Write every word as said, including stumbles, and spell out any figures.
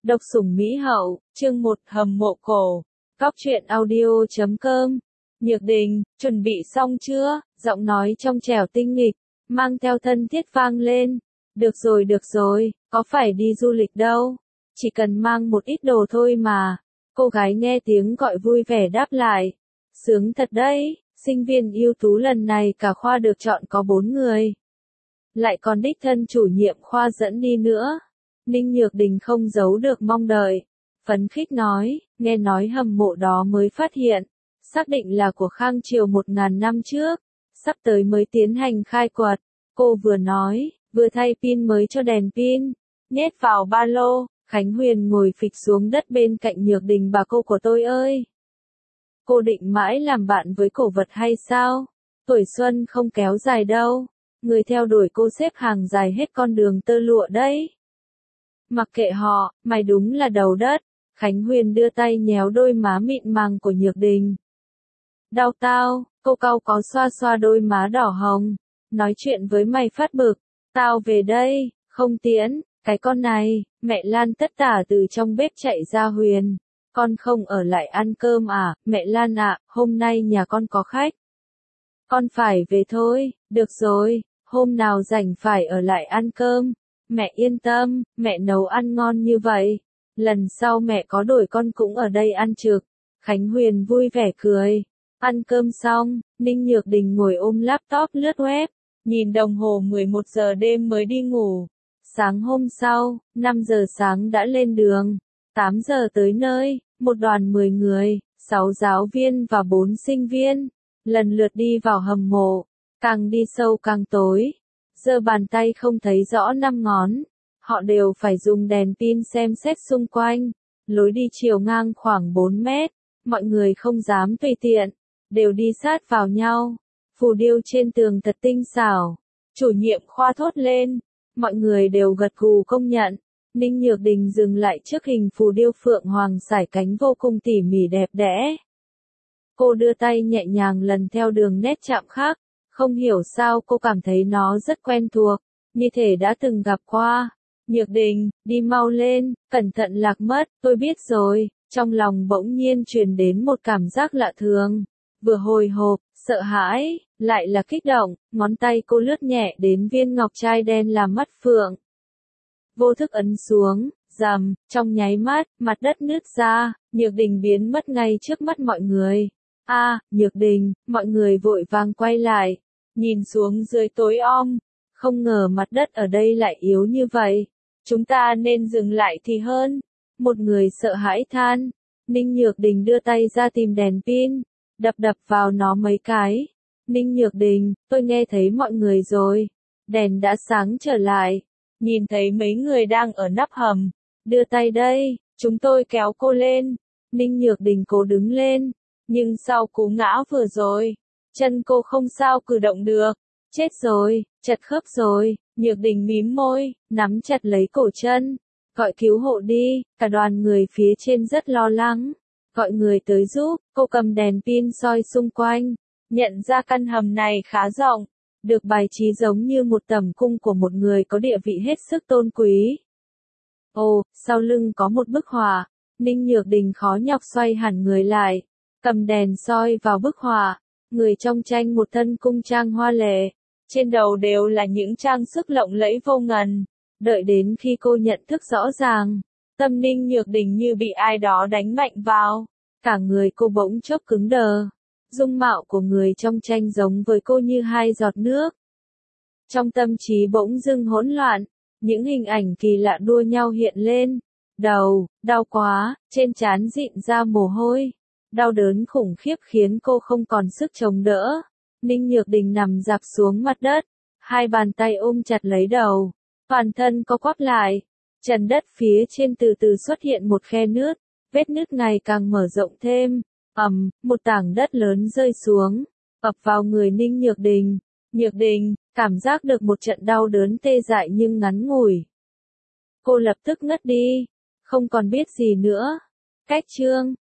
Độc sủng Mỹ hậu, chương một hầm mộ cổ. Góc truyện audio chấm com. Nhược Đình, chuẩn bị xong chưa? Giọng nói trong trẻo tinh nghịch, mang theo thân thiết vang lên. Được rồi được rồi, có phải đi du lịch đâu. Chỉ cần mang một ít đồ thôi mà. Cô gái nghe tiếng gọi vui vẻ đáp lại. Sướng thật đấy, sinh viên ưu tú lần này cả khoa được chọn có bốn người. Lại còn đích thân chủ nhiệm khoa dẫn đi nữa. Ninh Nhược Đình không giấu được mong đợi. Phấn khích nói, nghe nói hầm mộ đó mới phát hiện. Xác định là của Khang Triều một ngàn năm trước. Sắp tới mới tiến hành khai quật. Cô vừa nói, vừa thay pin mới cho đèn pin. Nhét vào ba lô. Khánh Huyền ngồi phịch xuống đất bên cạnh Nhược Đình. Bà cô của tôi ơi! Cô định mãi làm bạn với cổ vật hay sao? Tuổi xuân không kéo dài đâu. Người theo đuổi cô xếp hàng dài hết con đường tơ lụa đấy. Mặc kệ họ, mày đúng là đầu đất. Khánh Huyền đưa tay nhéo đôi má mịn màng của Nhược Đình. Đau tao, cô cau có xoa xoa đôi má đỏ hồng. Nói chuyện với mày phát bực. Tao về đây, không tiễn, cái con này. Mẹ Lan tất tả từ trong bếp chạy ra. Huyền, con không ở lại ăn cơm à? Mẹ Lan ạ, hôm nay nhà con có khách. Con phải về thôi. Được rồi, hôm nào rảnh phải ở lại ăn cơm. Mẹ yên tâm, mẹ nấu ăn ngon như vậy. Lần sau mẹ có đổi con cũng ở đây ăn trực. Khánh Huyền vui vẻ cười. Ăn cơm xong, Ninh Nhược Đình ngồi ôm laptop lướt web. Nhìn đồng hồ mười một giờ đêm mới đi ngủ. Sáng hôm sau, năm giờ sáng đã lên đường. tám giờ tới nơi, một đoàn mười người, sáu giáo viên và bốn sinh viên. Lần lượt đi vào hầm mộ. Càng đi sâu càng tối. Giơ bàn tay không thấy rõ năm ngón. Họ đều phải dùng đèn pin xem xét xung quanh. Lối đi chiều ngang khoảng bốn mét. Mọi người không dám tùy tiện. Đều đi sát vào nhau. Phù điêu trên tường thật tinh xảo. Chủ nhiệm khoa thốt lên. Mọi người đều gật gù công nhận. Ninh Nhược Đình dừng lại trước hình phù điêu phượng hoàng sải cánh vô cùng tỉ mỉ đẹp đẽ. Cô đưa tay nhẹ nhàng lần theo đường nét chạm khắc. Không hiểu sao cô cảm thấy nó rất quen thuộc, như thể đã từng gặp qua. Nhược Đình, đi mau lên, cẩn thận lạc mất, tôi biết rồi. Trong lòng bỗng nhiên truyền đến một cảm giác lạ thường. Vừa hồi hộp, sợ hãi, lại là kích động, ngón tay cô lướt nhẹ đến viên ngọc trai đen làm mắt phượng. Vô thức ấn xuống, rầm, trong nháy mắt, mặt đất nứt ra, Nhược Đình biến mất ngay trước mắt mọi người. A, à, Nhược Đình, mọi người vội vàng quay lại. Nhìn xuống dưới tối om, không ngờ mặt đất ở đây lại yếu như vậy. Chúng ta nên dừng lại thì hơn. Một người sợ hãi than. Ninh Nhược Đình đưa tay ra tìm đèn pin, đập đập vào nó mấy cái. Ninh Nhược Đình, tôi nghe thấy mọi người rồi. Đèn đã sáng trở lại. Nhìn thấy mấy người đang ở nắp hầm. Đưa tay đây, chúng tôi kéo cô lên. Ninh Nhược Đình cố đứng lên. Nhưng sau cú ngã vừa rồi, chân cô không sao cử động được. Chết rồi, chật khớp rồi. Nhược Đình mím môi, nắm chặt lấy cổ chân. Gọi cứu hộ đi, cả đoàn người phía trên rất lo lắng. Gọi người tới giúp, cô cầm đèn pin soi xung quanh. Nhận ra căn hầm này khá rộng. Được bài trí giống như một tẩm cung của một người có địa vị hết sức tôn quý. Ồ, sau lưng có một bức họa. Ninh Nhược Đình khó nhọc xoay hẳn người lại. Cầm đèn soi vào bức họa. Người trong tranh một thân cung trang hoa lệ. Trên đầu đều là những trang sức lộng lẫy vô ngần. Đợi đến khi cô nhận thức rõ ràng. Tâm Ninh Nhược Đình như bị ai đó đánh mạnh vào. Cả người cô bỗng chốc cứng đờ. Dung mạo của người trong tranh giống với cô như hai giọt nước. Trong tâm trí bỗng dưng hỗn loạn. Những hình ảnh kỳ lạ đua nhau hiện lên. Đầu, đau quá, trên trán rịn ra mồ hôi. Đau đớn khủng khiếp khiến cô không còn sức chống đỡ. Ninh Nhược Đình nằm rạp xuống mặt đất. Hai bàn tay ôm chặt lấy đầu. Toàn thân co quắp lại. Trần đất phía trên từ từ xuất hiện một khe nứt. Vết nứt ngày càng mở rộng thêm. Ầm, một tảng đất lớn rơi xuống. Ập vào người Ninh Nhược Đình. Nhược Đình, cảm giác được một trận đau đớn tê dại nhưng ngắn ngủi. Cô lập tức ngất đi. Không còn biết gì nữa. Cách chương.